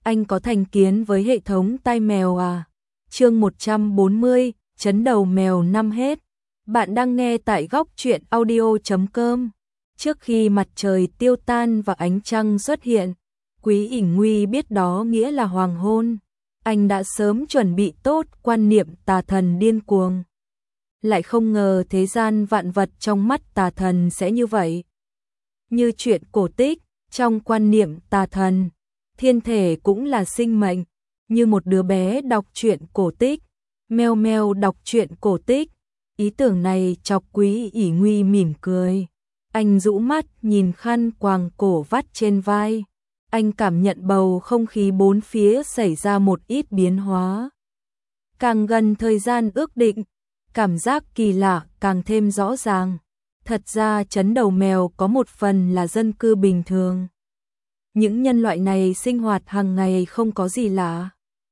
Anh có thành kiến với hệ thống tai mèo à? Chương 140, chấn đầu mèo năm hết. Bạn đang nghe tại góc truyện audio.com. Trước khi mặt trời tiêu tan và ánh trăng xuất hiện, Quý ỉn nguy biết đó nghĩa là hoàng hôn. Anh đã sớm chuẩn bị tốt quan niệm tà thần điên cuồng. Lại không ngờ thế gian vạn vật trong mắt tà thần sẽ như vậy. Như chuyện cổ tích, trong quan niệm tà thần, thiên thể cũng là sinh mệnh. Như một đứa bé đọc truyện cổ tích, meo meo đọc truyện cổ tích. Ý tưởng này chọc Quý ỉn nguy mỉm cười. Anh rũ mắt nhìn khăn quàng cổ vắt trên vai. Anh cảm nhận bầu không khí bốn phía xảy ra một ít biến hóa. Càng gần thời gian ước định, cảm giác kỳ lạ càng thêm rõ ràng. Thật ra chấn đầu mèo có một phần là dân cư bình thường. Những nhân loại này sinh hoạt hàng ngày không có gì lạ.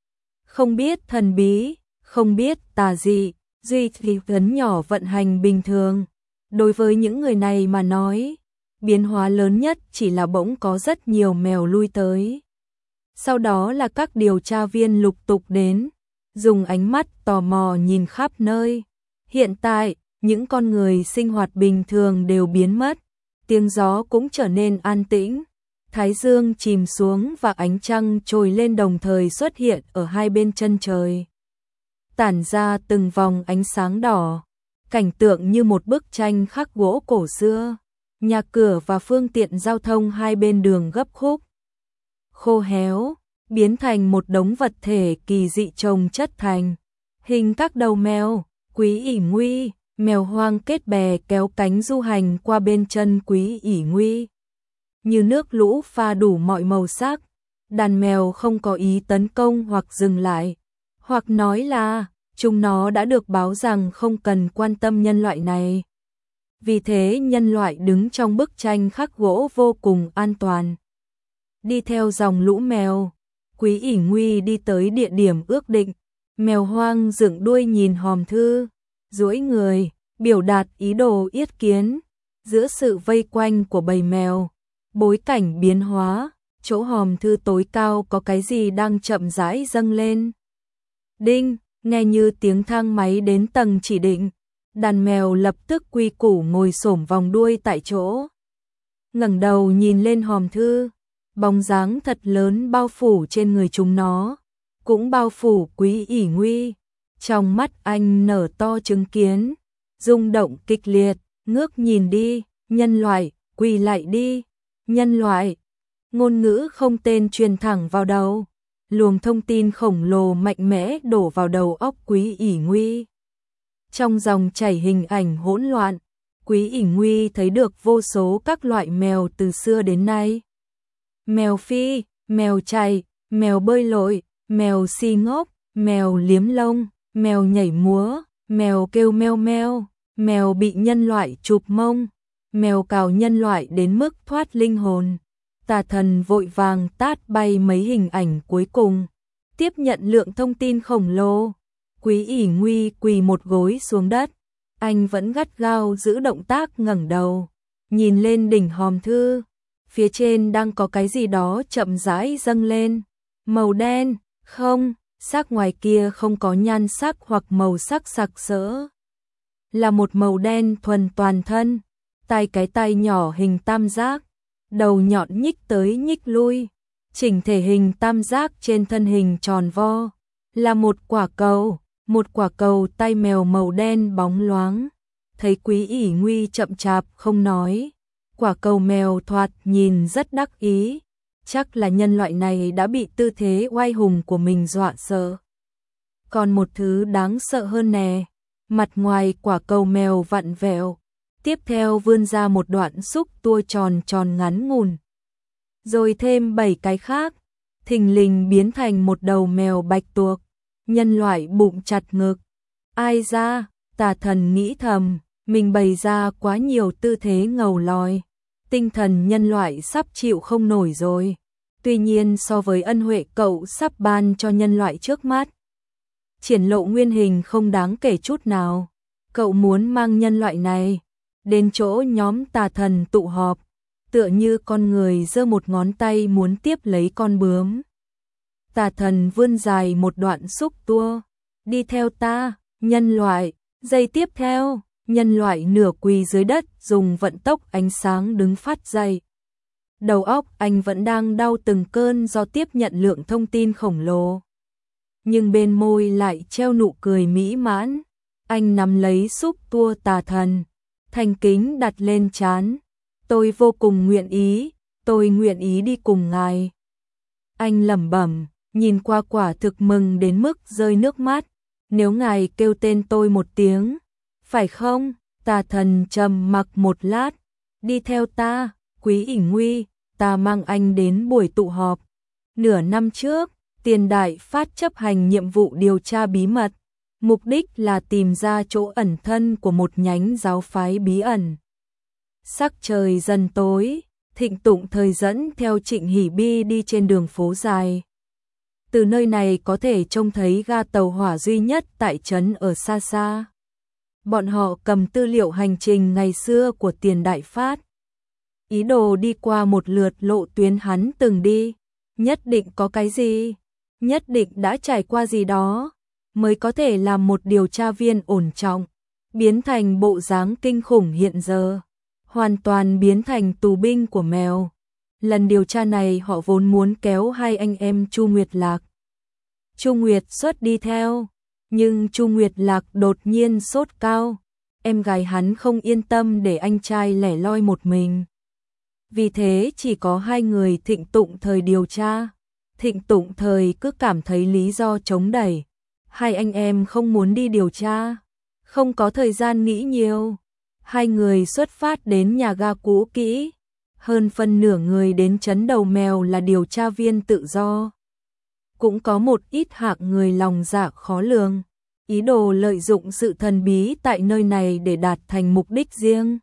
Không biết thần bí, không biết tà dị, duy trì vấn nhỏ vận hành bình thường. Đối với những người này mà nói, biến hóa lớn nhất chỉ là bỗng có rất nhiều mèo lui tới. Sau đó là các điều tra viên lục tục đến, dùng ánh mắt tò mò nhìn khắp nơi. Hiện tại, những con người sinh hoạt bình thường đều biến mất, tiếng gió cũng trở nên an tĩnh. Thái dương chìm xuống và ánh trăng trồi lên đồng thời xuất hiện ở hai bên chân trời. Tản ra từng vòng ánh sáng đỏ, cảnh tượng như một bức tranh khắc gỗ cổ xưa. Nhà cửa và phương tiện giao thông hai bên đường gấp khúc, khô héo, biến thành một đống vật thể kỳ dị chồng chất thành hình các đầu mèo. Quý ỉn nguy, mèo hoang kết bè kéo cánh du hành qua bên chân Quý ỉn nguy. Như nước lũ pha đủ mọi màu sắc, đàn mèo không có ý tấn công hoặc dừng lại, hoặc nói là chúng nó đã được báo rằng không cần quan tâm nhân loại này. Vì thế nhân loại đứng trong bức tranh khắc gỗ vô cùng an toàn. Đi theo dòng lũ mèo, Quý ỉn nguy đi tới địa điểm ước định. Mèo hoang dựng đuôi nhìn hòm thư, duỗi người, biểu đạt ý đồ yết kiến. Giữa sự vây quanh của bầy mèo, bối cảnh biến hóa, chỗ hòm thư tối cao có cái gì đang chậm rãi dâng lên. Đinh, nghe như tiếng thang máy đến tầng chỉ định. Đàn mèo lập tức quy củ ngồi xổm vòng đuôi tại chỗ. Ngẩng đầu nhìn lên hòm thư, bóng dáng thật lớn bao phủ trên người chúng nó, cũng bao phủ Quý ỉn nguy. Trong mắt anh nở to chứng kiến, rung động kịch liệt, ngước nhìn đi, nhân loại, quỳ lại đi, nhân loại. Ngôn ngữ không tên truyền thẳng vào đầu, luồng thông tin khổng lồ mạnh mẽ đổ vào đầu óc Quý ỉn nguy. Trong dòng chảy hình ảnh hỗn loạn, Quý ỉn nguy thấy được vô số các loại mèo từ xưa đến nay. Mèo phi, mèo chạy, mèo bơi lội, mèo si ngốc, mèo liếm lông, mèo nhảy múa, mèo kêu meo meo, mèo bị nhân loại chụp mông, mèo cào nhân loại đến mức thoát linh hồn. Tà thần vội vàng tát bay mấy hình ảnh cuối cùng, tiếp nhận lượng thông tin khổng lồ. Quý ỉn nguy quỳ một gối xuống đất, anh vẫn gắt gao giữ động tác ngẩng đầu, nhìn lên đỉnh hòm thư. Phía trên đang có cái gì đó chậm rãi dâng lên, màu đen, không, sắc ngoài kia không có nhan sắc hoặc màu sắc sặc sỡ. Là một màu đen thuần toàn thân, cái tai nhỏ hình tam giác, đầu nhọn nhích tới nhích lui, chỉnh thể hình tam giác trên thân hình tròn vo, là một quả cầu tai mèo màu đen bóng loáng. Thấy Quý ỉn nguy chậm chạp không nói, quả cầu mèo thoạt nhìn rất đắc ý, chắc là nhân loại này đã bị tư thế oai hùng của mình dọa sợ. Còn một thứ đáng sợ hơn nè, mặt ngoài quả cầu mèo vặn vẹo, tiếp theo vươn ra một đoạn xúc tua tròn tròn ngắn ngủn. Rồi thêm 7 cái khác, thình lình biến thành một đầu mèo bạch tuộc, nhân loại bụng chặt ngực. Ai ra, tà thần nghĩ thầm, mình bày ra quá nhiều tư thế ngầu lòi, tinh thần nhân loại sắp chịu không nổi rồi. Tuy nhiên so với ân huệ cậu sắp ban cho nhân loại trước mắt, triển lộ nguyên hình không đáng kể chút nào. Cậu muốn mang nhân loại này đến chỗ nhóm tà thần tụ họp, tựa như con người giơ một ngón tay muốn tiếp lấy con bướm. Tà thần vươn dài một đoạn xúc tua. Đi theo ta, nhân loại. Giây tiếp theo, nhân loại nửa quỳ dưới đất dùng vận tốc ánh sáng đứng phát dậy. Đầu óc anh vẫn đang đau từng cơn do tiếp nhận lượng thông tin khổng lồ. Nhưng bên môi lại treo nụ cười mỹ mãn. Anh nắm lấy xúc tua tà thần, thành kính đặt lên trán. Tôi vô cùng nguyện ý, tôi nguyện ý đi cùng ngài. Anh lẩm bẩm, nhìn qua quả thực mừng đến mức rơi nước mắt. Nếu ngài kêu tên tôi một tiếng, phải không? Tà thần trầm mặc một lát. Đi theo ta, Quý ỷ nguy, ta mang anh đến buổi tụ họp. Nửa năm trước, Tiền Đại Phát chấp hành nhiệm vụ điều tra bí mật. Mục đích là tìm ra chỗ ẩn thân của một nhánh giáo phái bí ẩn. Sắc trời dần tối, Thịnh Tụng Thời dẫn theo Trịnh Hỷ Bi đi trên đường phố dài. Từ nơi này có thể trông thấy ga tàu hỏa duy nhất tại trấn ở xa xa. Bọn họ cầm tư liệu hành trình ngày xưa của Tiền Đại Phát. Ý đồ đi qua một lượt lộ tuyến hắn từng đi. Nhất định có cái gì, nhất định đã trải qua gì đó, mới có thể làm một điều tra viên ổn trọng, biến thành bộ dáng kinh khủng hiện giờ, hoàn toàn biến thành tù binh của mèo. Lần điều tra này họ vốn muốn kéo hai anh em Chu Nguyệt Lạc. Chu Nguyệt Xuất đi theo, nhưng Chu Nguyệt Lạc đột nhiên sốt cao, em gái hắn không yên tâm để anh trai lẻ loi một mình. Vì thế chỉ có hai người Thịnh Tụng Thời điều tra. Thịnh Tụng Thời cứ cảm thấy lý do chống đẩy. Hai anh em không muốn đi điều tra, không có thời gian nghĩ nhiều. Hai người xuất phát đến nhà ga cũ kỹ. Hơn phân nửa người đến trấn Đầu Mèo là điều tra viên tự do. Cũng có một ít hạng người lòng dạ khó lường, ý đồ lợi dụng sự thần bí tại nơi này để đạt thành mục đích riêng.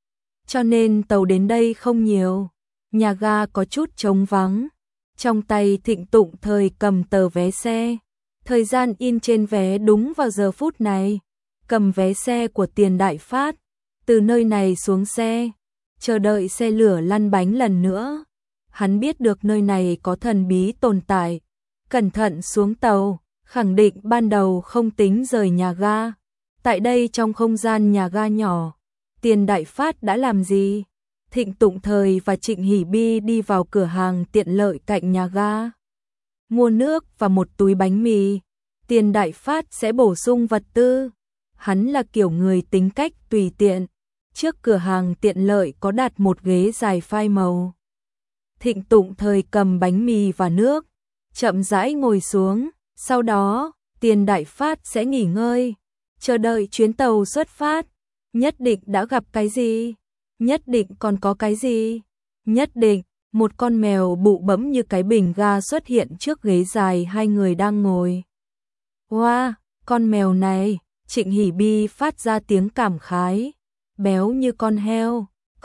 Cho nên tàu đến đây không nhiều, nhà ga có chút trống vắng. Trong tay Thịnh Tụng Thời cầm tờ vé xe, thời gian in trên vé đúng vào giờ phút này. Cầm vé xe của Tiền Đại Phát, từ nơi này xuống xe, chờ đợi xe lửa lăn bánh lần nữa. Hắn biết được nơi này có thần bí tồn tại, cẩn thận xuống tàu, khẳng định ban đầu không tính rời nhà ga. Tại đây trong không gian nhà ga nhỏ, Tiền Đại Phát đã làm gì? Thịnh Tụng Thời và Trịnh Hỷ Bi đi vào cửa hàng tiện lợi cạnh nhà ga, mua nước và một túi bánh mì. Tiền Đại Phát sẽ bổ sung vật tư. Hắn là kiểu người tính cách tùy tiện. Trước cửa hàng tiện lợi có đặt một ghế dài phai màu. Thịnh Tụng Thời cầm bánh mì và nước, chậm rãi ngồi xuống. Sau đó, Tiền Đại Phát sẽ nghỉ ngơi, chờ đợi chuyến tàu xuất phát. Nhất định đã gặp cái gì? Nhất định còn có cái gì? Nhất định, một con mèo bụ bẫm như cái bình ga xuất hiện trước ghế dài hai người đang ngồi. Wow, con mèo này, Trịnh Hỷ Bi phát ra tiếng cảm khái. Béo như con heo,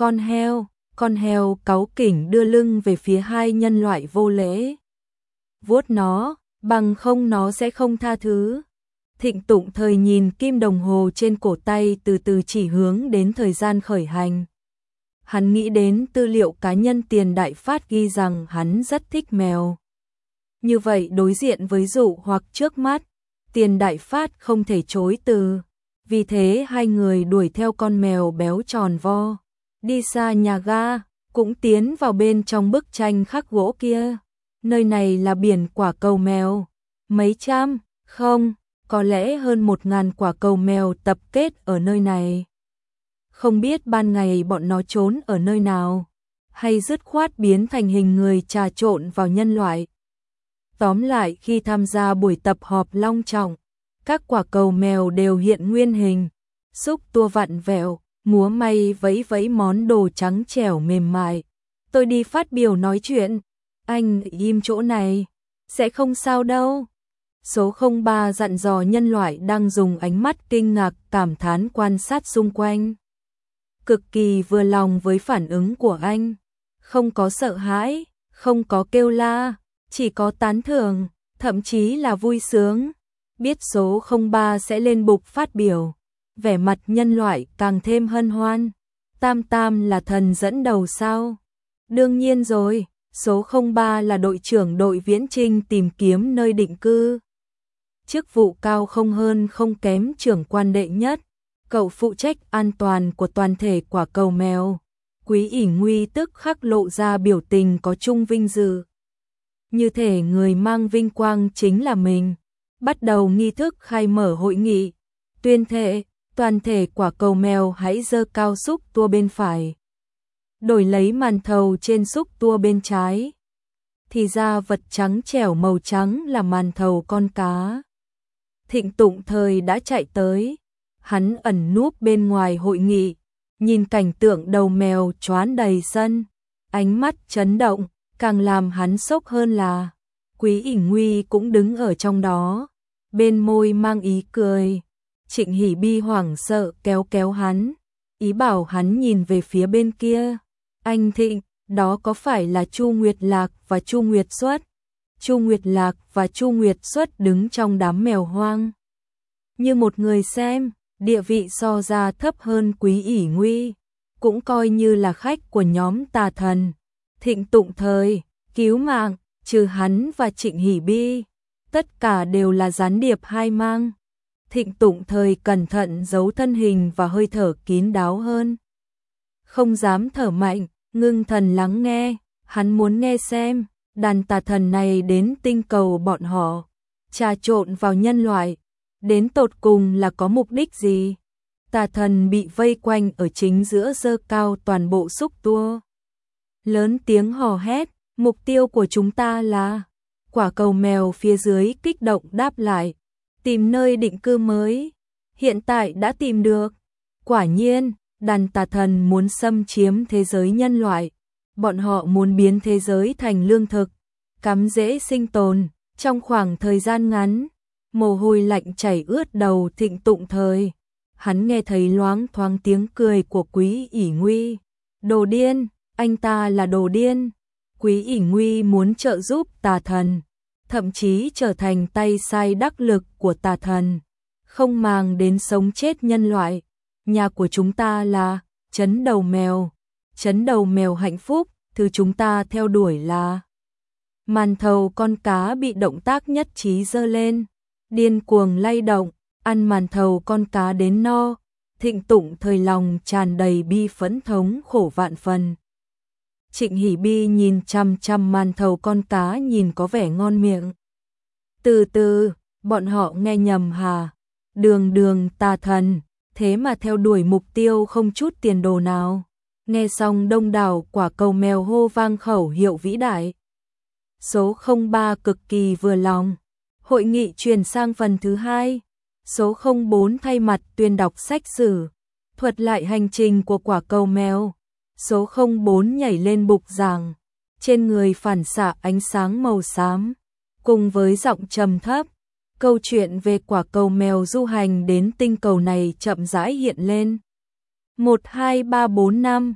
con heo cáu kỉnh đưa lưng về phía hai nhân loại vô lễ. Vuốt nó, bằng không nó sẽ không tha thứ. Thịnh Tụng Thời nhìn kim đồng hồ trên cổ tay từ từ chỉ hướng đến thời gian khởi hành. Hắn nghĩ đến tư liệu cá nhân Tiền Đại Phát ghi rằng hắn rất thích mèo. Như vậy đối diện với dụ hoặc trước mắt, Tiền Đại Phát không thể chối từ. Vì thế hai người đuổi theo con mèo béo tròn vo, đi xa nhà ga, cũng tiến vào bên trong bức tranh khắc gỗ kia. Nơi này là biển quả cầu mèo. Mấy trăm, không, có lẽ hơn 1000 quả cầu mèo tập kết ở nơi này. Không biết ban ngày bọn nó trốn ở nơi nào, hay dứt khoát biến thành hình người trà trộn vào nhân loại. Tóm lại khi tham gia buổi tập họp long trọng, các quả cầu mèo đều hiện nguyên hình, xúc tua vặn vẹo, múa may vẫy vẫy món đồ trắng trẻo mềm mại. Tôi đi phát biểu nói chuyện, anh im chỗ này, sẽ không sao đâu. Số 03 dặn dò nhân loại đang dùng ánh mắt kinh ngạc cảm thán quan sát xung quanh. Cực kỳ vừa lòng với phản ứng của anh, không có sợ hãi, không có kêu la, chỉ có tán thưởng, thậm chí là vui sướng. Biết số 03 sẽ lên bục phát biểu, vẻ mặt nhân loại càng thêm hân hoan. Tam Tam là thần dẫn đầu sao? Đương nhiên rồi, Số 03 là đội trưởng đội viễn trinh tìm kiếm nơi định cư. Chức vụ cao không hơn không kém trưởng quan đệ nhất. Cậu phụ trách an toàn của toàn thể quả cầu mèo. Quý ỷ nguy tức khắc lộ ra biểu tình có chung vinh dự. Như thể người mang vinh quang chính là mình. Bắt đầu nghi thức khai mở hội nghị. Tuyên thệ, toàn thể quả cầu mèo hãy giơ cao xúc tua bên phải. Đổi lấy màn thầu trên xúc tua bên trái. Thì ra vật trắng trẻo màu trắng là màn thầu con cá. Thịnh Tụng Thời đã chạy tới. Hắn ẩn núp bên ngoài hội nghị. Nhìn cảnh tượng đầu mèo choán đầy sân. Ánh mắt chấn động. Càng làm hắn sốc hơn là Quý ỷ nguy cũng đứng ở trong đó. Bên môi mang ý cười. Trịnh Hỷ Bi hoảng sợ kéo kéo hắn. Ý bảo hắn nhìn về phía bên kia. Anh Thịnh, đó có phải là Chu Nguyệt Lạc và Chu Nguyệt Xuất? Chu Nguyệt Lạc và Chu Nguyệt Xuất đứng trong đám mèo hoang. Như một người xem, địa vị so ra thấp hơn Quý ỷ nguy. Cũng coi như là khách của nhóm tà thần. Thịnh Tụng Thời, cứu mạng, trừ hắn và Trịnh Hỷ Bi. Tất cả đều là gián điệp hai mang. Thịnh Tụng Thời cẩn thận giấu thân hình và hơi thở kín đáo hơn. Không dám thở mạnh, ngưng thần lắng nghe, hắn muốn nghe xem, đàn tà thần này đến tinh cầu bọn họ, trà trộn vào nhân loại, đến tột cùng là có mục đích gì? Tà thần bị vây quanh ở chính giữa giơ cao toàn bộ xúc tua. Lớn tiếng hò hét, mục tiêu của chúng ta là... Quả cầu mèo phía dưới kích động đáp lại, tìm nơi định cư mới, hiện tại đã tìm được. Quả nhiên, đàn tà thần muốn xâm chiếm thế giới nhân loại, bọn họ muốn biến thế giới thành lương thực, cắm rễ sinh tồn. Trong khoảng thời gian ngắn, mồ hôi lạnh chảy ướt đầu Thịnh Tụng Thời. Hắn nghe thấy loáng thoáng tiếng cười của Quý ỷ nguy. Đồ điên, anh ta là đồ điên. Quý ỷ nguy muốn trợ giúp tà thần, thậm chí trở thành tay sai đắc lực của tà thần, không màng đến sống chết nhân loại. Nhà của chúng ta là trấn đầu mèo, trấn đầu mèo hạnh phúc, thứ chúng ta theo đuổi là... Màn thầu con cá bị động tác nhất trí giơ lên, điên cuồng lay động, ăn màn thầu con cá đến no. Thịnh Tụng Thời lòng tràn đầy bi phẫn thống khổ vạn phần. Trịnh Hỷ Bi nhìn chằm chằm màn thầu con cá nhìn có vẻ ngon miệng. Từ từ, bọn họ nghe nhầm hả? Đường tà thần, thế mà theo đuổi mục tiêu không chút tiền đồ nào. Nghe xong đông đảo quả cầu mèo hô vang khẩu hiệu vĩ đại. Số 03 cực kỳ vừa lòng. Hội nghị chuyển sang phần thứ hai. Số 04 thay mặt tuyên đọc sách sử, thuật lại hành trình của quả cầu mèo. Số 04 nhảy lên bục giảng, trên người phản xạ ánh sáng màu xám, cùng với giọng trầm thấp, câu chuyện về quả cầu mèo du hành đến tinh cầu này chậm rãi hiện lên. 1, 2, 3, 4, 5,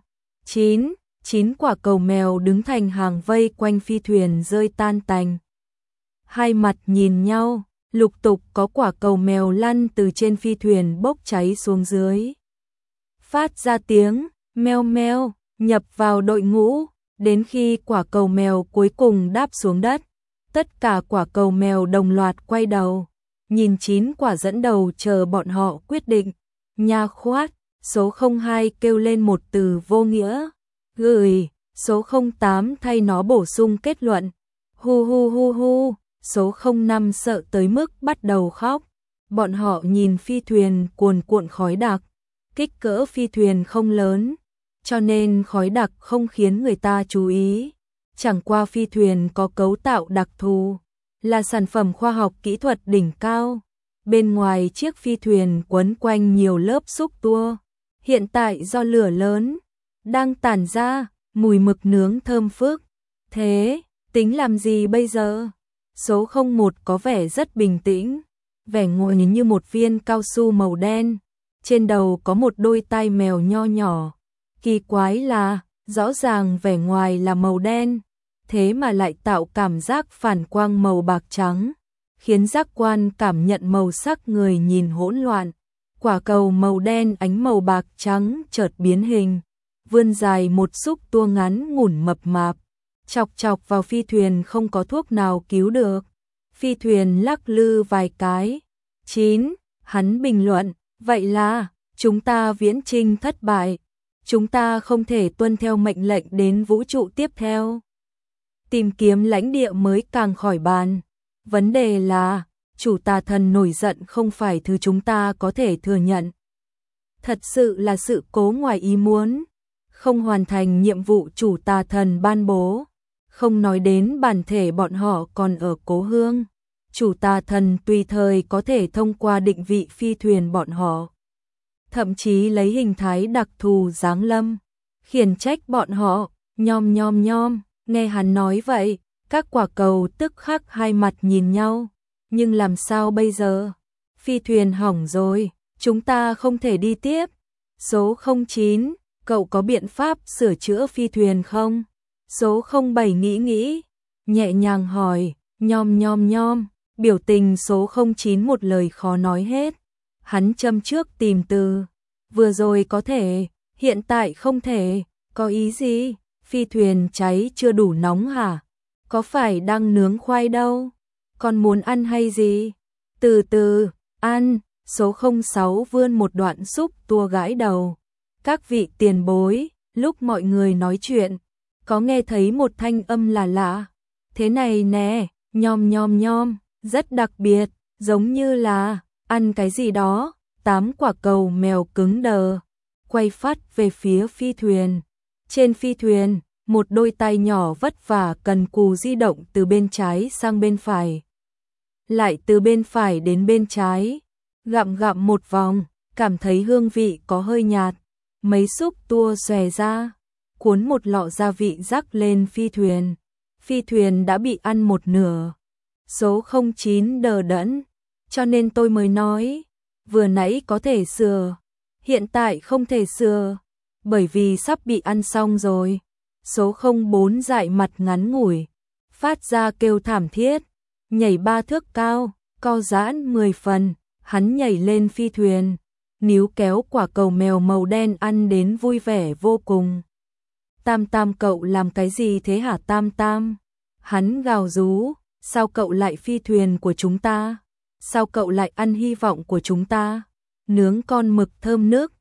9 quả cầu mèo đứng thành hàng vây quanh phi thuyền rơi tan tành. Hai mặt nhìn nhau, lục tục có quả cầu mèo lăn từ trên phi thuyền bốc cháy xuống dưới. Phát ra tiếng meo meo, nhập vào đội ngũ, đến khi quả cầu mèo cuối cùng đáp xuống đất. Tất cả quả cầu mèo đồng loạt quay đầu, nhìn 9 quả dẫn đầu chờ bọn họ quyết định. Nha khoát, số 02 kêu lên một từ vô nghĩa. Gửi, số 08 thay nó bổ sung kết luận. Hu hu hu hu, số 05 sợ tới mức bắt đầu khóc. Bọn họ nhìn phi thuyền cuồn cuộn khói đặc. Kích cỡ phi thuyền không lớn, cho nên khói đặc không khiến người ta chú ý. Chẳng qua phi thuyền có cấu tạo đặc thù, là sản phẩm khoa học kỹ thuật đỉnh cao. Bên ngoài chiếc phi thuyền quấn quanh nhiều lớp xúc tua. Hiện tại do lửa lớn, đang tản ra, mùi mực nướng thơm phức. Thế, tính làm gì bây giờ? Số 01 có vẻ rất bình tĩnh, vẻ ngồi như một viên cao su màu đen. Trên đầu có một đôi tai mèo nho nhỏ. Kỳ quái là, rõ ràng vẻ ngoài là màu đen, thế mà lại tạo cảm giác phản quang màu bạc trắng, khiến giác quan cảm nhận màu sắc người nhìn hỗn loạn. Quả cầu màu đen ánh màu bạc trắng chợt biến hình, vươn dài một xúc tua ngắn ngủn mập mạp. chọc chọc vào phi thuyền không có thuốc nào cứu được. Phi thuyền lắc lư vài cái. 9. Hắn bình luận, vậy là, chúng ta viễn chinh thất bại. Chúng ta không thể tuân theo mệnh lệnh đến vũ trụ tiếp theo. Tìm kiếm lãnh địa mới càng khỏi bàn. Vấn đề là, chủ tà thần nổi giận không phải thứ chúng ta có thể thừa nhận. Thật sự là sự cố ngoài ý muốn. Không hoàn thành nhiệm vụ chủ tà thần ban bố. Không nói đến bản thể bọn họ còn ở cố hương. Chủ tà thần tùy thời có thể thông qua định vị phi thuyền bọn họ. Thậm chí lấy hình thái đặc thù giáng lâm. Khiển trách bọn họ, nhom nhom nhom. Nghe hắn nói vậy, các quả cầu tức khắc hai mặt nhìn nhau. Nhưng làm sao bây giờ? Phi thuyền hỏng rồi, chúng ta không thể đi tiếp. Số 09, cậu có biện pháp sửa chữa phi thuyền không? Số 07 nghĩ, nhẹ nhàng hỏi, nhom nhom nhom. Biểu tình số 09 một lời khó nói hết. Hắn châm trước tìm từ. Vừa rồi có thể, hiện tại không thể. Có ý gì? Phi thuyền cháy chưa đủ nóng hả? Có phải đang nướng khoai đâu? Còn muốn ăn hay gì? Từ từ, ăn. Số 06 vươn một đoạn xúc tua gãi đầu. Các vị tiền bối, lúc mọi người nói chuyện, có nghe thấy một thanh âm là lạ. Thế này nè, nhom nhom nhom, rất đặc biệt, giống như là ăn cái gì đó. 8 quả cầu mèo cứng đờ, quay phát về phía phi thuyền. Trên phi thuyền, một đôi tay nhỏ vất vả cần cù di động từ bên trái sang bên phải. Lại từ bên phải đến bên trái, gặm gặm một vòng, cảm thấy hương vị có hơi nhạt. Mấy xúc tua xòe ra, cuốn một lọ gia vị rắc lên phi thuyền. Phi thuyền đã bị ăn một nửa. Số 09 đờ đẫn, cho nên tôi mới nói, vừa nãy có thể sửa, hiện tại không thể sửa, bởi vì sắp bị ăn xong rồi. Số 04 dại mặt ngắn ngủi, phát ra kêu thảm thiết, nhảy 3 thước cao, co giãn 10 phần, hắn nhảy lên phi thuyền, níu kéo quả cầu mèo màu đen ăn đến vui vẻ vô cùng. Tam Tam cậu làm cái gì thế hả Tam Tam? Hắn gào rú, sao cậu lại phi thuyền của chúng ta? Sao cậu lại ăn hy vọng của chúng ta? Nướng con mực thơm nước.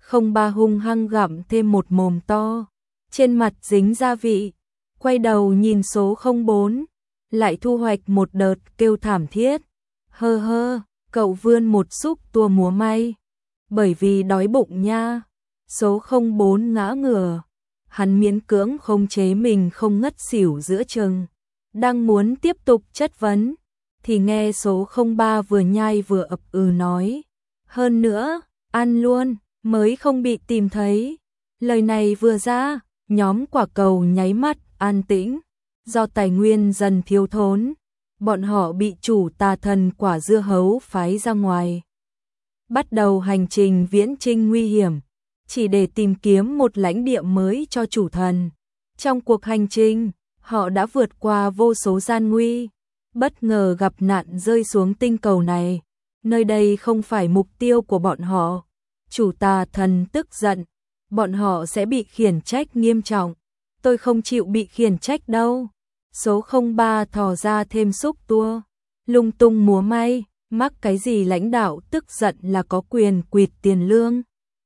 03 hung hăng gặm thêm một mồm to, trên mặt dính gia vị, quay đầu nhìn số 04, lại thu hoạch một đợt kêu thảm thiết. Hơ hơ, cậu vươn một xúc tua múa may, bởi vì đói bụng nha. Số 04 ngã ngửa, hắn miễn cưỡng không chế mình không ngất xỉu giữa chừng, đang muốn tiếp tục chất vấn, thì nghe số 03 vừa nhai vừa ậm nói, hơn nữa, ăn luôn, mới không bị tìm thấy. Lời này vừa ra, nhóm quả cầu nháy mắt, an tĩnh, do tài nguyên dần thiếu thốn, bọn họ bị chủ tà thần quả dưa hấu phái ra ngoài. Bắt đầu hành trình viễn chinh nguy hiểm, chỉ để tìm kiếm một lãnh địa mới cho chủ thần. Trong cuộc hành trình, họ đã vượt qua vô số gian nguy, bất ngờ gặp nạn rơi xuống tinh cầu này. Nơi đây không phải mục tiêu của bọn họ. Chủ tà thần tức giận, bọn họ sẽ bị khiển trách nghiêm trọng. Tôi không chịu bị khiển trách đâu. Số 03 thò ra thêm xúc tua, lung tung múa may, mắc cái gì lãnh đạo tức giận là có quyền quỵt tiền lương.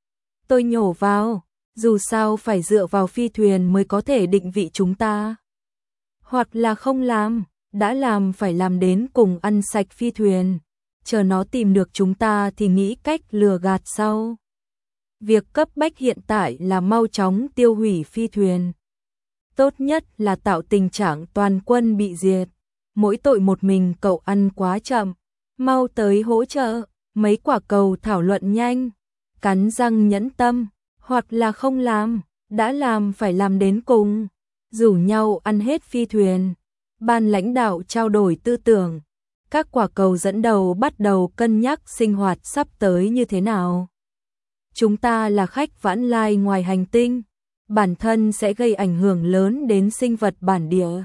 Tôi nhổ vào, dù sao phải dựa vào phi thuyền mới có thể định vị chúng ta. Hoặc là không làm, đã làm phải làm đến cùng ăn sạch phi thuyền. Chờ nó tìm được chúng ta thì nghĩ cách lừa gạt sau. Việc cấp bách hiện tại là mau chóng tiêu hủy phi thuyền. Tốt nhất là tạo tình trạng toàn quân bị diệt. Mỗi tội một mình cậu ăn quá chậm. Mau tới hỗ trợ. Mấy quả cầu thảo luận nhanh, cắn răng nhẫn tâm, hoặc là không làm, đã làm phải làm đến cùng. Rủ nhau ăn hết phi thuyền. Ban lãnh đạo trao đổi tư tưởng. Các quả cầu dẫn đầu bắt đầu cân nhắc sinh hoạt sắp tới như thế nào. Chúng ta là khách vãng lai ngoài hành tinh, bản thân sẽ gây ảnh hưởng lớn đến sinh vật bản địa.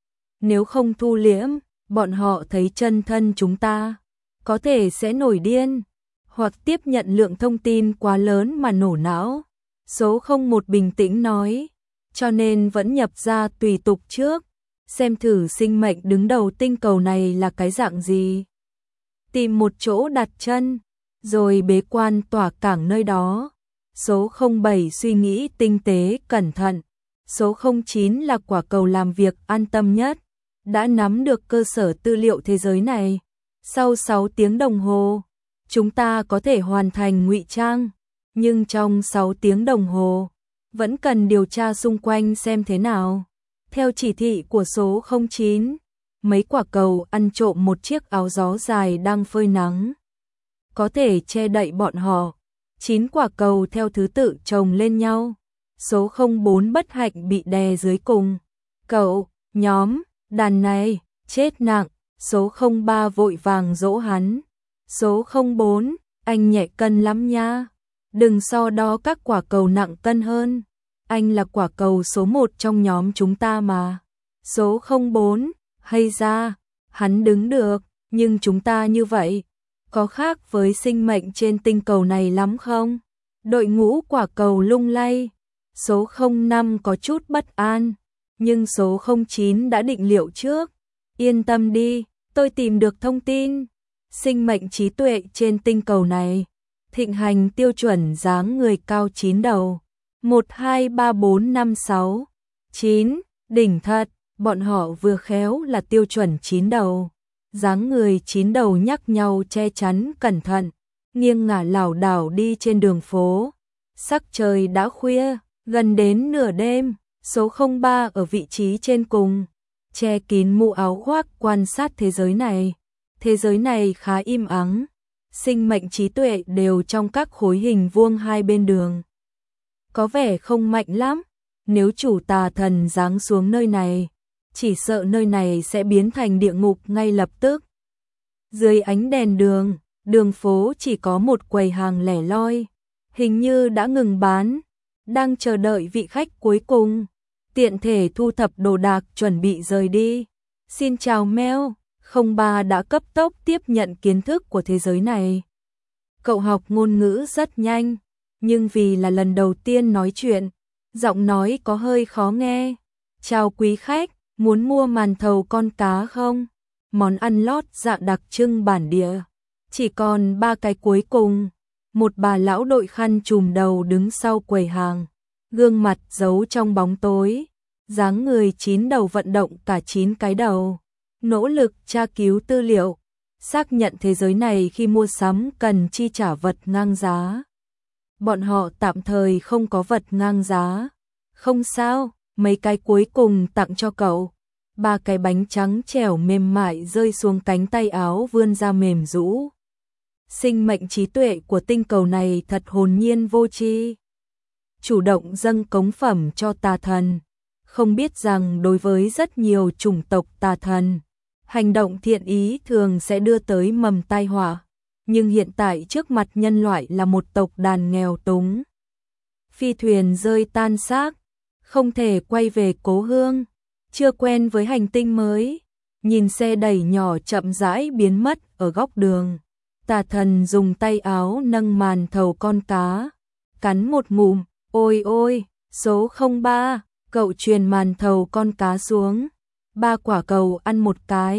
Nếu không thu liễm, bọn họ thấy chân thân chúng ta, có thể sẽ nổi điên, hoặc tiếp nhận lượng thông tin quá lớn mà nổ não. Số 01 bình tĩnh nói, cho nên vẫn nhập ra tùy tục trước, xem thử sinh mệnh đứng đầu tinh cầu này là cái dạng gì. Tìm một chỗ đặt chân, rồi bế quan tỏa cảng nơi đó. Số 07 suy nghĩ tinh tế cẩn thận. Số 09 là quả cầu làm việc an tâm nhất, đã nắm được cơ sở tư liệu thế giới này. Sau 6 tiếng đồng hồ, chúng ta có thể hoàn thành ngụy trang, nhưng trong 6 tiếng đồng hồ, vẫn cần điều tra xung quanh xem thế nào. Theo chỉ thị của số 09, mấy quả cầu ăn trộm một chiếc áo gió dài đang phơi nắng, có thể che đậy bọn họ. 9 quả cầu theo thứ tự chồng lên nhau. Số 04 bất hạnh bị đè dưới cùng. Cậu, nhóm, đàn này, chết nặng. Số 03 vội vàng dỗ hắn. Số 04, anh nhẹ cân lắm nha. Đừng so đo các quả cầu nặng cân hơn. Anh là quả cầu số 1 trong nhóm chúng ta mà. Số 04, hay ra, hắn đứng được, nhưng chúng ta như vậy, có khác với sinh mệnh trên tinh cầu này lắm không? Đội ngũ quả cầu lung lay. Số 05 có chút bất an, nhưng số 09 đã định liệu trước. Yên tâm đi, tôi tìm được thông tin. Sinh mệnh trí tuệ trên tinh cầu này thịnh hành tiêu chuẩn dáng người cao 9 đầu. 1, 2, 3, 4, 5, 6, 9, đỉnh thật, bọn họ vừa khéo là tiêu chuẩn 9 đầu. Dáng người 9 đầu nhắc nhau che chắn cẩn thận, nghiêng ngả lảo đảo đi trên đường phố. Sắc trời đã khuya, gần đến nửa đêm, số 03 ở vị trí trên cùng, che kín mũ áo khoác quan sát thế giới này. Thế giới này khá im ắng, sinh mệnh trí tuệ đều trong các khối hình vuông hai bên đường. Có vẻ không mạnh lắm, nếu chủ tà thần giáng xuống nơi này, chỉ sợ nơi này sẽ biến thành địa ngục ngay lập tức. Dưới ánh đèn đường, đường phố chỉ có một quầy hàng lẻ loi, hình như đã ngừng bán, đang chờ đợi vị khách cuối cùng, tiện thể thu thập đồ đạc chuẩn bị rời đi. Xin chào Mel, 03 đã cấp tốc tiếp nhận kiến thức của thế giới này. Cậu học ngôn ngữ rất nhanh, nhưng vì là lần đầu tiên nói chuyện, giọng nói có hơi khó nghe. Chào quý khách, muốn mua màn thầu con cá không? Món ăn lót dạng đặc trưng bản địa. Chỉ còn 3 cái cuối cùng. Một bà lão đội khăn trùm đầu đứng sau quầy hàng, gương mặt giấu trong bóng tối, dáng người 9 đầu vận động cả 9 cái đầu, nỗ lực tra cứu tư liệu, xác nhận thế giới này khi mua sắm cần chi trả vật ngang giá. Bọn họ tạm thời không có vật ngang giá. Không sao, mấy cái cuối cùng tặng cho cậu. 3 cái bánh trắng trẻo mềm mại rơi xuống cánh tay áo vươn ra mềm rũ. Sinh mệnh trí tuệ của tinh cầu này thật hồn nhiên vô tri. Chủ động dâng cống phẩm cho tà thần. Không biết rằng đối với rất nhiều chủng tộc tà thần, hành động thiện ý thường sẽ đưa tới mầm tai họa. Nhưng hiện tại trước mặt nhân loại là một tộc đàn nghèo túng. Phi thuyền rơi tan xác, không thể quay về cố hương, chưa quen với hành tinh mới. Nhìn xe đẩy nhỏ chậm rãi biến mất ở góc đường. Tà thần dùng tay áo nâng màn thầu con cá, cắn một ngụm, ôi ôi, số 03, cậu truyền màn thầu con cá xuống. 3 quả cầu ăn một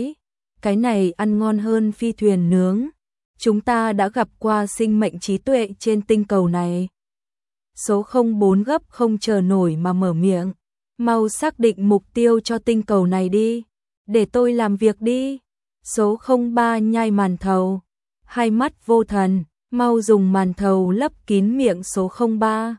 cái này ăn ngon hơn phi thuyền nướng. Chúng ta đã gặp qua sinh mệnh trí tuệ trên tinh cầu này. Số 04 gấp không chờ nổi mà mở miệng. Mau xác định mục tiêu cho tinh cầu này đi. Để tôi làm việc đi. Số 03 nhai màn thầu. Hai mắt vô thần, mau dùng màn thầu lấp kín miệng số 03.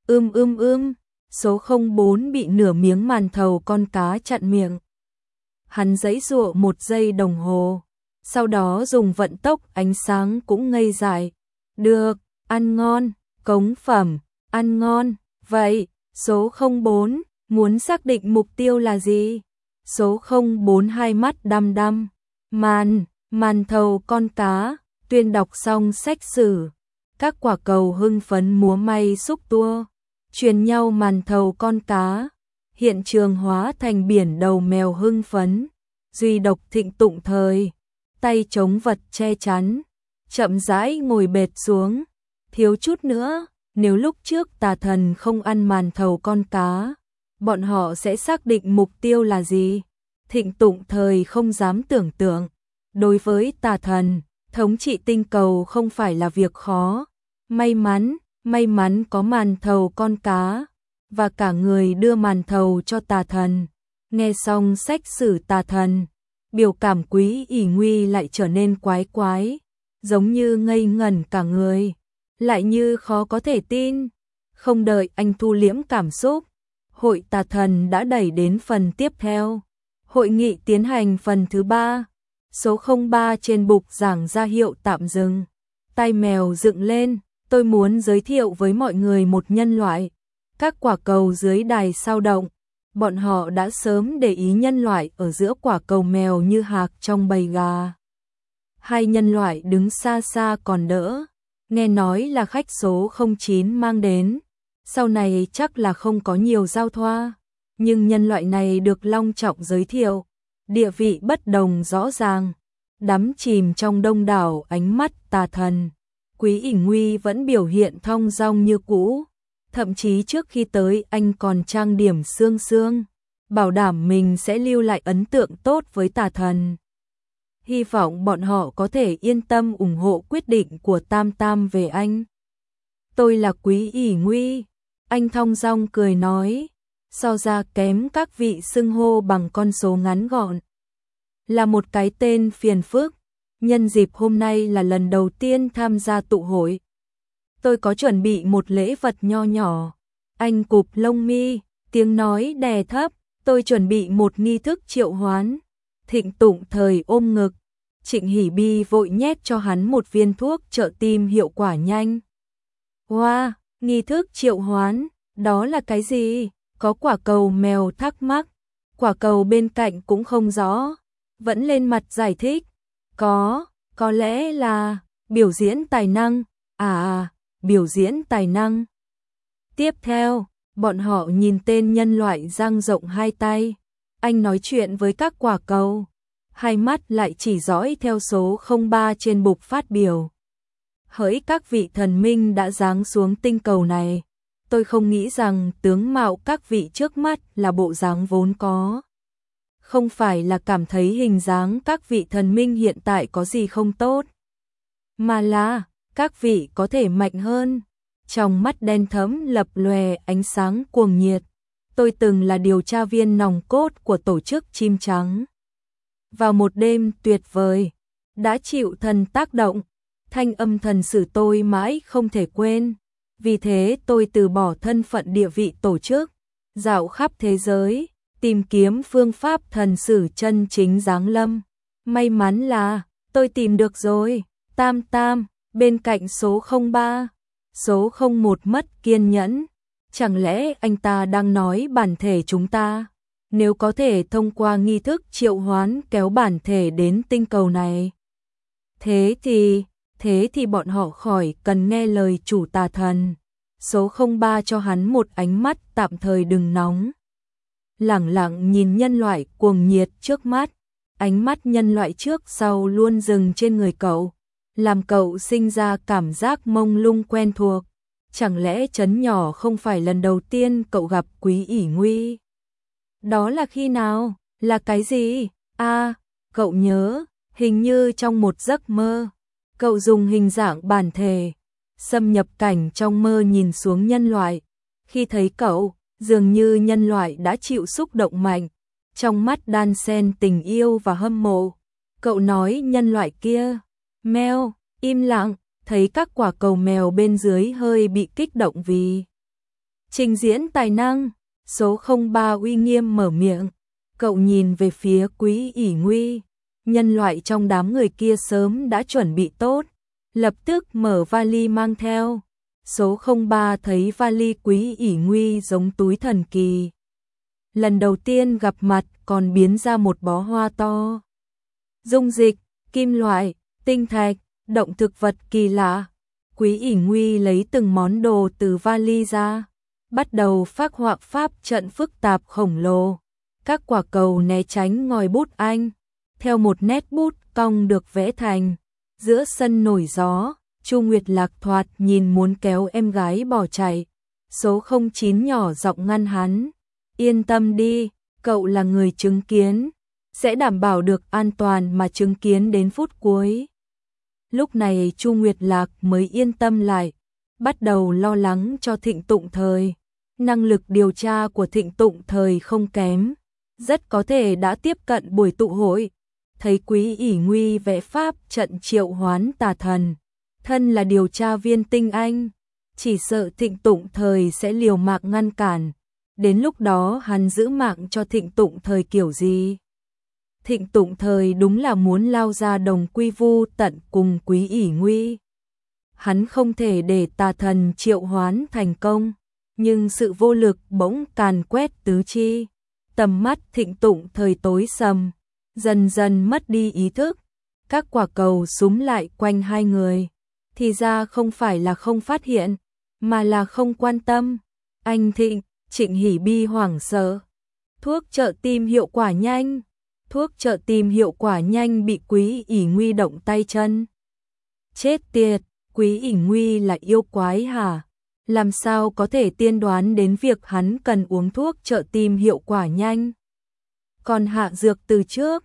Số 04 bị nửa miếng màn thầu con cá chặn miệng. Hắn giãy giụa 1 giây đồng hồ. Sau đó dùng vận tốc ánh sáng cũng ngây dại. Được, ăn ngon, cống phẩm, ăn ngon. Vậy, số 04, muốn xác định mục tiêu là gì? Số 04 hai mắt đăm đăm. Màn thầu con cá, tuyên đọc xong sách sử. Các quả cầu hưng phấn múa may xúc tua, truyền nhau màn thầu con cá. Hiện trường hóa thành biển đầu mèo hưng phấn. Duy độc Thịnh tụng thời, tay chống vật che chắn, chậm rãi ngồi bệt xuống. Thiếu chút nữa, nếu lúc trước tà thần không ăn màn thầu con cá, bọn họ sẽ xác định mục tiêu là gì. Thịnh Tụng Thời không dám tưởng tượng. Đối với tà thần, thống trị tinh cầu không phải là việc khó. May mắn có màn thầu con cá, và cả người đưa màn thầu cho tà thần. Nghe xong sách sử tà thần, biểu cảm Quý ỷ Nguy lại trở nên quái quái, giống như ngây ngẩn cả người, lại như khó có thể tin. Không đợi anh thu liễm cảm xúc, hội tà thần đã đẩy đến phần tiếp theo. Hội nghị tiến hành phần thứ 3. Số 03 trên bục giảng ra hiệu tạm dừng. Tai mèo dựng lên, tôi muốn giới thiệu với mọi người một nhân loại. Các quả cầu dưới đài sao động. Bọn họ đã sớm để ý nhân loại ở giữa quả cầu mèo như hạc trong bầy gà. Hai nhân loại đứng xa xa còn đỡ. Nghe nói là khách số 09 mang đến. Sau này chắc là không có nhiều giao thoa. Nhưng nhân loại này được long trọng giới thiệu. Địa vị bất đồng rõ ràng. Đắm chìm trong đông đảo ánh mắt tà thần. Quý ỷ Nguy vẫn biểu hiện thong dong như cũ. Thậm chí trước khi tới anh còn trang điểm sương sương, bảo đảm mình sẽ lưu lại ấn tượng tốt với tà thần. Hy vọng bọn họ có thể yên tâm ủng hộ quyết định của Tam Tam về anh. Tôi là Quý ỷ Nguy, anh thong dong cười nói, so ra kém các vị xưng hô bằng con số ngắn gọn. Là một cái tên phiền phức, nhân dịp hôm nay là lần đầu tiên tham gia tụ hội. Tôi có chuẩn bị một lễ vật nho nhỏ. Anh cụp lông mi, tiếng nói đè thấp, tôi chuẩn bị một nghi thức triệu hoán. Thịnh Tụng Thời ôm ngực, Trịnh Hỷ Bi vội nhét cho hắn một viên thuốc trợ tim hiệu quả nhanh. Wow, nghi thức triệu hoán, đó là cái gì? Có quả cầu mèo thắc mắc, quả cầu bên cạnh cũng không rõ, vẫn lên mặt giải thích. Có lẽ là biểu diễn tài năng, biểu diễn tài năng. Tiếp theo, bọn họ nhìn tên nhân loại dang rộng hai tay. Anh nói chuyện với các quả cầu. Hai mắt lại chỉ dõi theo số 03 trên bục phát biểu. Hỡi các vị thần minh đã giáng xuống tinh cầu này. Tôi không nghĩ rằng tướng mạo các vị trước mắt là bộ dáng vốn có. Không phải là cảm thấy hình dáng các vị thần minh hiện tại có gì không tốt. Mà là, các vị có thể mạnh hơn. Trong mắt đen thẫm lập lòe ánh sáng cuồng nhiệt. Tôi từng là điều tra viên nòng cốt của tổ chức Chim Trắng. Vào một đêm tuyệt vời, đã chịu thần tác động, thanh âm thần sử tôi mãi không thể quên. Vì thế tôi từ bỏ thân phận địa vị tổ chức, dạo khắp thế giới, tìm kiếm phương pháp thần sử chân chính giáng lâm. May mắn là, tôi tìm được rồi, Tam Tam, bên cạnh số 03. Số 01 mất kiên nhẫn. Chẳng lẽ anh ta đang nói bản thể chúng ta? Nếu có thể thông qua nghi thức triệu hoán kéo bản thể đến tinh cầu này. Thế thì bọn họ khỏi cần nghe lời chủ tà thần. Số 03 cho hắn một ánh mắt tạm thời đừng nóng. Lẳng lặng nhìn nhân loại cuồng nhiệt trước mắt. Ánh mắt nhân loại trước sau luôn dừng trên người cậu. Làm cậu sinh ra cảm giác mông lung quen thuộc. Chẳng lẽ trấn nhỏ không phải lần đầu tiên cậu gặp Quý ỷ Nguy? Đó là khi nào? Là cái gì? Cậu nhớ, hình như trong một giấc mơ. Cậu dùng hình dạng bản thể, xâm nhập cảnh trong mơ nhìn xuống nhân loại. Khi thấy cậu, dường như nhân loại đã chịu xúc động mạnh. Trong mắt đan xen tình yêu và hâm mộ. Cậu nói nhân loại kia, mèo, im lặng, thấy các quả cầu mèo bên dưới hơi bị kích động vì trình diễn tài năng. Số 03 uy nghiêm mở miệng, cậu nhìn về phía Quý ỷ Nguy. Nhân loại trong đám người kia sớm đã chuẩn bị tốt, lập tức mở vali mang theo. Số 03 thấy vali Quý ỷ Nguy giống túi thần kỳ. Lần đầu tiên gặp mặt còn biến ra một bó hoa to. Dung dịch, kim loại, tinh thạch, động thực vật kỳ lạ. Quý ỷ Nguy lấy từng món đồ từ vali ra, bắt đầu phác họa pháp trận phức tạp khổng lồ. Các quả cầu né tránh ngòi bút anh, theo một nét bút cong được vẽ thành. Giữa sân nổi gió, Chu Nguyệt Lạc thoạt nhìn muốn kéo em gái bỏ chạy. Số 09 nhỏ giọng ngăn hắn. Yên tâm đi, cậu là người chứng kiến, sẽ đảm bảo được an toàn mà chứng kiến đến phút cuối. Lúc này Chu Nguyệt Lạc mới yên tâm lại, bắt đầu lo lắng cho Thịnh Tụng Thời. Năng lực điều tra của Thịnh Tụng Thời không kém, rất có thể đã tiếp cận buổi tụ hội. Thấy Quý ỷ Nguy vẽ pháp trận triệu hoán tà thần, thân là điều tra viên tinh anh, chỉ sợ Thịnh Tụng Thời sẽ liều mạng ngăn cản. Đến lúc đó hắn giữ mạng cho Thịnh Tụng Thời kiểu gì? Thịnh Tụng Thời đúng là muốn lao ra đồng quy vu tận cùng Quý ỷ Nguy. Hắn không thể để tà thần triệu hoán thành công, nhưng sự vô lực bỗng càn quét tứ chi. Tầm mắt Thịnh Tụng Thời tối sầm, dần dần mất đi ý thức. Các quả cầu súm lại quanh hai người. Thì ra không phải là không phát hiện, mà là không quan tâm. Anh Thịnh, Trịnh Hỷ Bi hoảng sợ. Thuốc trợ tim hiệu quả nhanh. Thuốc trợ tim hiệu quả nhanh bị Quý ỷ Nguy động tay chân. Chết tiệt, Quý ỷ Nguy là yêu quái hả? Làm sao có thể tiên đoán đến việc hắn cần uống thuốc trợ tim hiệu quả nhanh? Còn hạ dược từ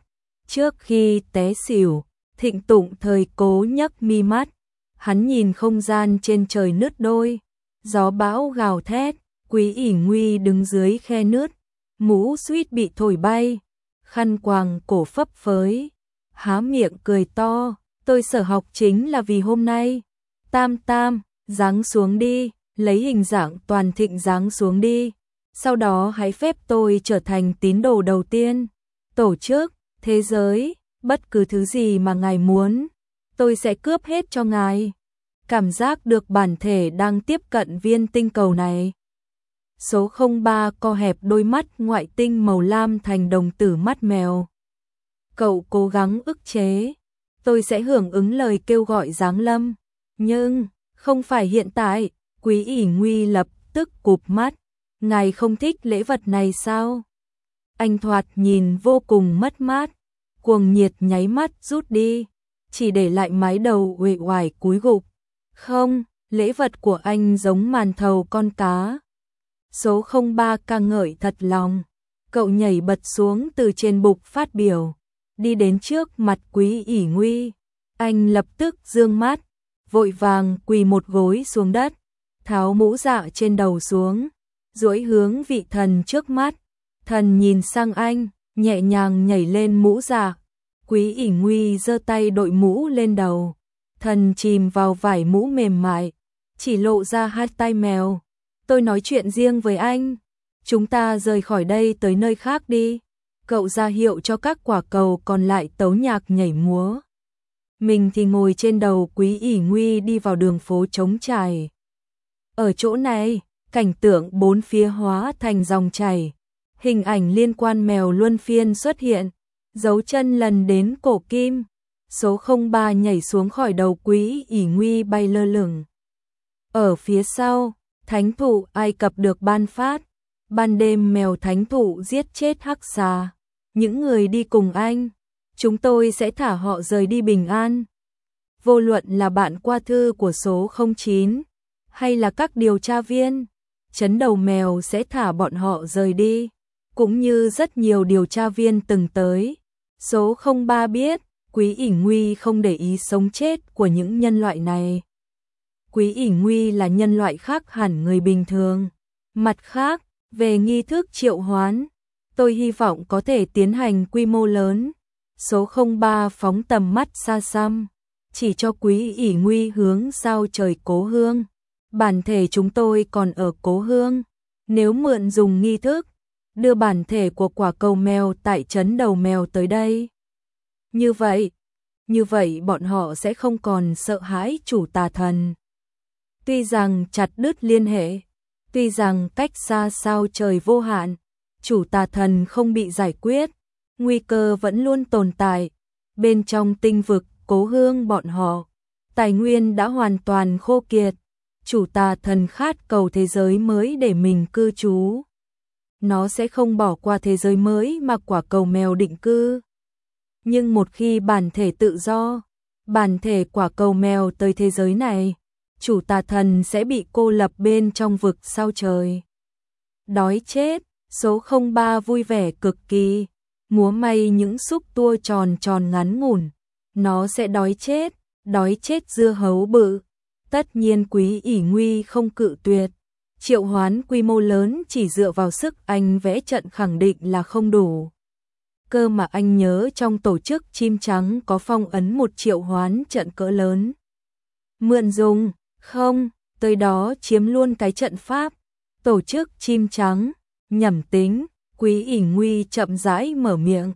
trước khi té xỉu, Thịnh Tụng Thời cố nhấc mi mắt. Hắn nhìn không gian trên trời nứt đôi, gió bão gào thét, Quý ỷ Nguy đứng dưới khe nứt, mũ suýt bị thổi bay, khăn quàng cổ phấp phới, há miệng cười to, tôi sở học chính là vì hôm nay. Tam Tam, giáng xuống đi, lấy hình dạng toàn Thịnh giáng xuống đi, sau đó hãy phép tôi trở thành tín đồ đầu tiên, tổ chức, thế giới, bất cứ thứ gì mà ngài muốn, tôi sẽ cướp hết cho ngài. Cảm giác được bản thể đang tiếp cận viên tinh cầu này. Số 03 co hẹp đôi mắt ngoại tinh màu lam thành đồng tử mắt mèo. Cậu cố gắng ức chế. Tôi sẽ hưởng ứng lời kêu gọi giáng lâm. Nhưng, không phải hiện tại. Quý ỷ Nguy lập tức cụp mắt. Ngài không thích lễ vật này sao? Anh thoạt nhìn vô cùng mất mát. Cuồng nhiệt nháy mắt rút đi. Chỉ để lại mái đầu uể oải cúi gục. Không, lễ vật của anh giống màn thầu con cá. Số 03 ca ngợi thật lòng. Cậu nhảy bật xuống từ trên bục phát biểu, đi đến trước mặt Quý ỷ Nguy. Anh lập tức dương mắt, vội vàng quỳ một gối xuống đất, tháo mũ dạ trên đầu xuống, duỗi hướng vị thần trước mắt. Thần nhìn sang anh, nhẹ nhàng nhảy lên mũ dạ. Quý ỷ Nguy giơ tay đội mũ lên đầu. Thần chìm vào vải mũ mềm mại, chỉ lộ ra hai tai mèo. Tôi nói chuyện riêng với anh. Chúng ta rời khỏi đây tới nơi khác đi. Cậu ra hiệu cho các quả cầu còn lại tấu nhạc nhảy múa. Mình thì ngồi trên đầu Quý ỷ Nguy đi vào đường phố trống trải. Ở chỗ này, cảnh tượng bốn phía hóa thành dòng chảy. Hình ảnh liên quan mèo luân phiên xuất hiện. Dấu chân lần đến cổ kim. Số 03 nhảy xuống khỏi đầu Quý ỷ Nguy bay lơ lửng. Ở phía sau, thánh thụ Ai Cập được ban phát. Ban đêm mèo thánh thụ giết chết hắc xà. Những người đi cùng anh, chúng tôi sẽ thả họ rời đi bình an. Vô luận là bạn qua thư của số 09, hay là các điều tra viên, Chấn Đầu Mèo sẽ thả bọn họ rời đi. Cũng như rất nhiều điều tra viên từng tới. Số 03 biết, Quý ỷ Nguy không để ý sống chết của những nhân loại này. Quý ỷ Nguy là nhân loại khác hẳn người bình thường. Mặt khác, về nghi thức triệu hoán, tôi hy vọng có thể tiến hành quy mô lớn. Số 03 phóng tầm mắt xa xăm, chỉ cho Quý ỷ Nguy hướng sao trời Cố Hương. Bản thể chúng tôi còn ở Cố Hương. Nếu mượn dùng nghi thức, đưa bản thể của quả cầu mèo tại Chấn Đầu Mèo tới đây. Như vậy bọn họ sẽ không còn sợ hãi chủ tà thần. Tuy rằng chặt đứt liên hệ, tuy rằng cách xa sao trời vô hạn, chủ tà thần không bị giải quyết, nguy cơ vẫn luôn tồn tại. Bên trong tinh vực Cố Hương bọn họ, tài nguyên đã hoàn toàn khô kiệt, chủ tà thần khát cầu thế giới mới để mình cư trú. Nó sẽ không bỏ qua thế giới mới mà quả cầu mèo định cư. Nhưng một khi bản thể tự do, bản thể quả cầu mèo tới thế giới này, chủ tà thần sẽ bị cô lập bên trong vực sao trời. Đói chết, Số 03 vui vẻ cực kỳ, múa may những xúc tua tròn tròn ngắn ngủn. Nó sẽ đói chết dưa hấu bự. Tất nhiên Quý ỷ Nguy không cự tuyệt. Triệu hoán quy mô lớn chỉ dựa vào sức anh vẽ trận khẳng định là không đủ. Cơ mà anh nhớ trong tổ chức chim trắng có phong ấn một triệu hoán trận cỡ lớn. Mượn dùng, không, tới đó chiếm luôn cái trận pháp. Tổ chức chim trắng, nhẩm tính, Quý ỷ Nguy chậm rãi mở miệng.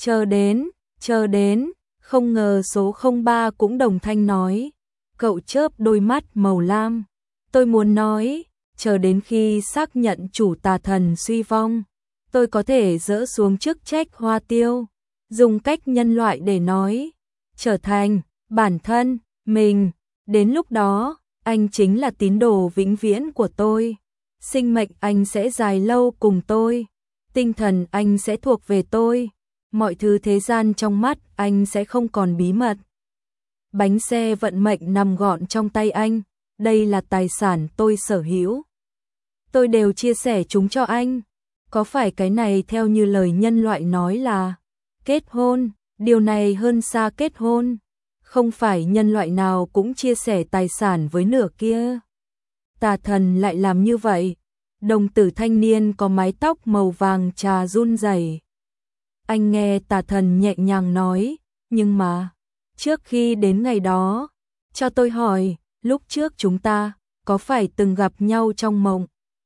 Chờ đến, không ngờ số 03 cũng đồng thanh nói. Cậu chớp đôi mắt màu lam. Tôi muốn nói, chờ đến khi xác nhận chủ tà thần suy vong, tôi có thể dỡ xuống chức trách Hoa Tiêu, dùng cách nhân loại để nói, trở thành bản thân mình. Đến lúc đó, anh chính là tín đồ vĩnh viễn của tôi. Sinh mệnh anh sẽ dài lâu cùng tôi. Tinh thần anh sẽ thuộc về tôi. Mọi thứ thế gian trong mắt anh sẽ không còn bí mật. Bánh xe vận mệnh nằm gọn trong tay anh. Đây là tài sản tôi sở hữu. Tôi đều chia sẻ chúng cho anh. Có phải cái này theo như lời nhân loại nói là kết hôn, điều này hơn xa kết hôn. Không phải nhân loại nào cũng chia sẻ tài sản với nửa kia. Tà thần lại làm như vậy. Đồng tử thanh niên có mái tóc màu vàng trà run rẩy. Anh nghe tà thần nhẹ nhàng nói, nhưng mà, trước khi đến ngày đó, cho tôi hỏi, lúc trước chúng ta có phải từng gặp nhau trong mộng?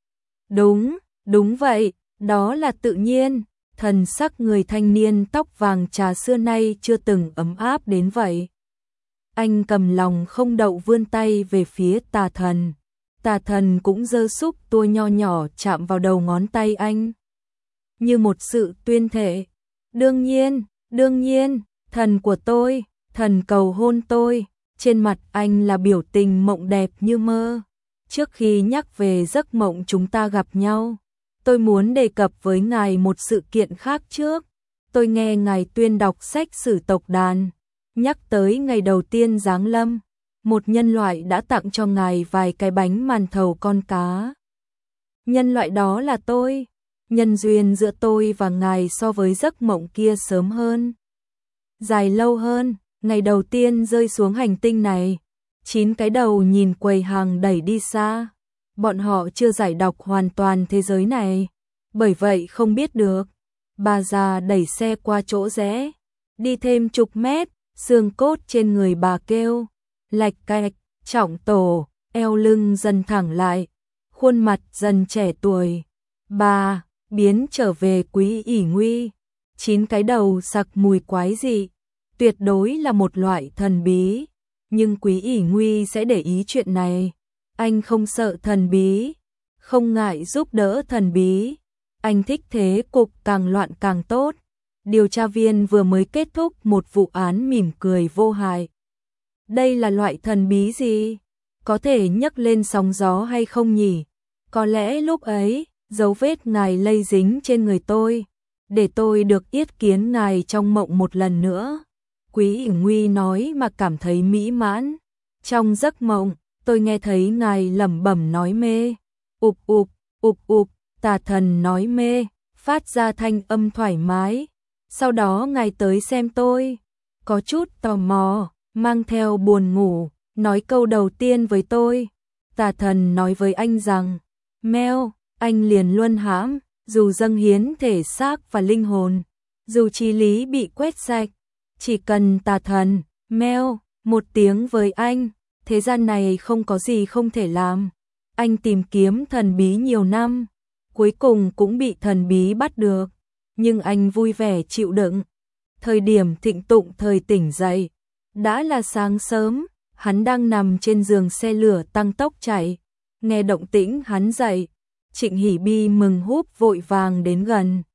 Đúng vậy, đó là tự nhiên. Thần sắc người thanh niên tóc vàng trà xưa nay chưa từng ấm áp đến vậy. Anh cầm lòng không đậu vươn tay về phía tà thần. Tà thần cũng giơ xúc tua nho nhỏ chạm vào đầu ngón tay anh. Như một sự tuyên thệ. Đương nhiên, thần của tôi, thần cầu hôn tôi. Trên mặt anh là biểu tình mộng đẹp như mơ. Trước khi nhắc về giấc mộng chúng ta gặp nhau, tôi muốn đề cập với ngài một sự kiện khác trước. Tôi nghe ngài tuyên đọc sách sử tộc đàn, nhắc tới ngày đầu tiên giáng lâm, một nhân loại đã tặng cho ngài vài cái bánh màn thầu con cá. Nhân loại đó là tôi. Nhân duyên giữa tôi và ngài so với giấc mộng kia sớm hơn, dài lâu hơn. Ngày đầu tiên rơi xuống hành tinh này, 9 cái đầu nhìn quầy hàng đẩy đi xa. Bọn họ chưa giải đọc hoàn toàn thế giới này, bởi vậy không biết được. Bà già đẩy xe qua chỗ rẽ, đi thêm chục mét, xương cốt trên người bà kêu lạch cạch, trọng tổ, eo lưng dần thẳng lại, khuôn mặt dần trẻ tuổi. Bà biến trở về Quý ỷ Nguy. 9 cái đầu sặc mùi quái dị, tuyệt đối là một loại thần bí, nhưng Quý ỷ Nguy sẽ để ý chuyện này. Anh không sợ thần bí, không ngại giúp đỡ thần bí. Anh thích thế cục càng loạn càng tốt. Điều tra viên vừa mới kết thúc một vụ án mỉm cười vô hại. Đây là loại thần bí gì? Có thể nhấc lên sóng gió hay không nhỉ? Có lẽ lúc ấy, dấu vết ngài lây dính trên người tôi, để tôi được yết kiến ngài trong mộng một lần nữa. Quý ỷ Nguy nói mà cảm thấy mỹ mãn. Trong giấc mộng, tôi nghe thấy ngài lẩm bẩm nói mê. Ục ục, tà thần nói mê, phát ra thanh âm thoải mái. Sau đó ngài tới xem tôi, có chút tò mò, mang theo buồn ngủ, nói câu đầu tiên với tôi. Tà thần nói với anh rằng, Mel, anh liền luân hãm, dù dâng hiến thể xác và linh hồn, dù trí lý bị quét sạch, chỉ cần tà thần, Mel, một tiếng với anh, thế gian này không có gì không thể làm. Anh tìm kiếm thần bí nhiều năm, cuối cùng cũng bị thần bí bắt được, nhưng anh vui vẻ chịu đựng. Thời điểm thịnh tụng thời tỉnh dậy, đã là sáng sớm, hắn đang nằm trên giường xe lửa tăng tốc chạy, nghe động tĩnh hắn dậy. Trịnh Hỷ Bi mừng húp vội vàng đến gần.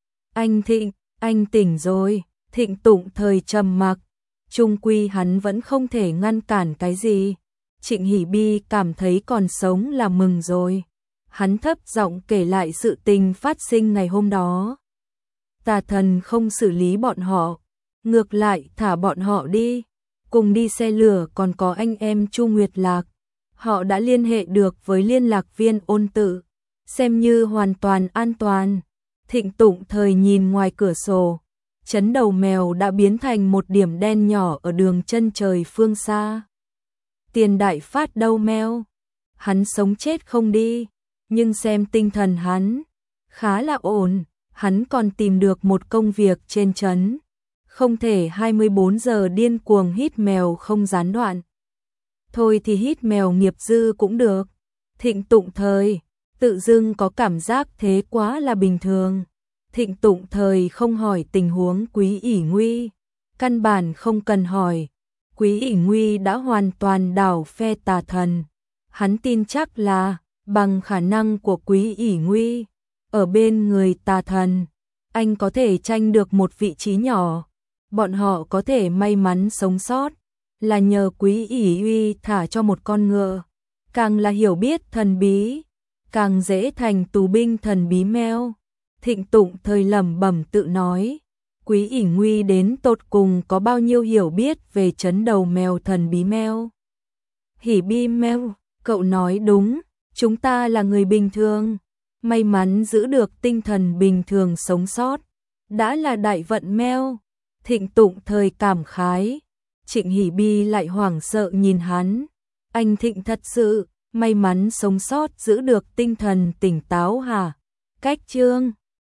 Anh tỉnh rồi. Thịnh tụng thời trầm mặc, chung quy hắn vẫn không thể ngăn cản cái gì. Trịnh Hỷ Bi cảm thấy còn sống là mừng rồi. Hắn thấp giọng kể lại sự tình phát sinh ngày hôm đó. Tà thần không xử lý bọn họ, ngược lại thả bọn họ đi. Cùng đi xe lửa còn có anh em Chu Nguyệt Lạc. Họ đã liên hệ được với liên lạc viên Ôn Tự, xem như hoàn toàn an toàn. Thịnh Tụng Thời nhìn ngoài cửa sổ, chấn đầu mèo đã biến thành một điểm đen nhỏ ở đường chân trời phương xa. Tiền Đại Phát đâu meo? Hắn sống chết không đi, nhưng xem tinh thần hắn khá là ổn, hắn còn tìm được một công việc trên trấn. Không thể 24 giờ điên cuồng hít mèo không gián đoạn. Thôi thì hít mèo nghiệp dư cũng được. Thịnh Tụng Thời tự dưng có cảm giác thế quá là bình thường. Thịnh Tụng Thời không hỏi tình huống Quý ỷ Nguy, căn bản không cần hỏi. Quý ỷ Nguy đã hoàn toàn đảo phe tà thần. Hắn tin chắc là bằng khả năng của Quý ỷ Nguy ở bên người tà thần, anh có thể tranh được một vị trí nhỏ. Bọn họ có thể may mắn sống sót là nhờ Quý ỷ Uy thả cho một con ngựa. Càng là hiểu biết thần bí, càng dễ thành tù binh thần bí meo. Thịnh Tụng Thời lẩm bẩm tự nói, Quý ỷ Nguy đến tột cùng có bao nhiêu hiểu biết về trấn đầu mèo thần bí meo. Hỉ bi meo, cậu nói đúng, chúng ta là người bình thường, may mắn giữ được tinh thần bình thường sống sót, đã là đại vận meo. Thịnh Tụng Thời cảm khái. Trịnh Hỉ Bi lại hoảng sợ nhìn hắn. Anh Thịnh thật sự may mắn sống sót giữ được tinh thần tỉnh táo hả? Cách chương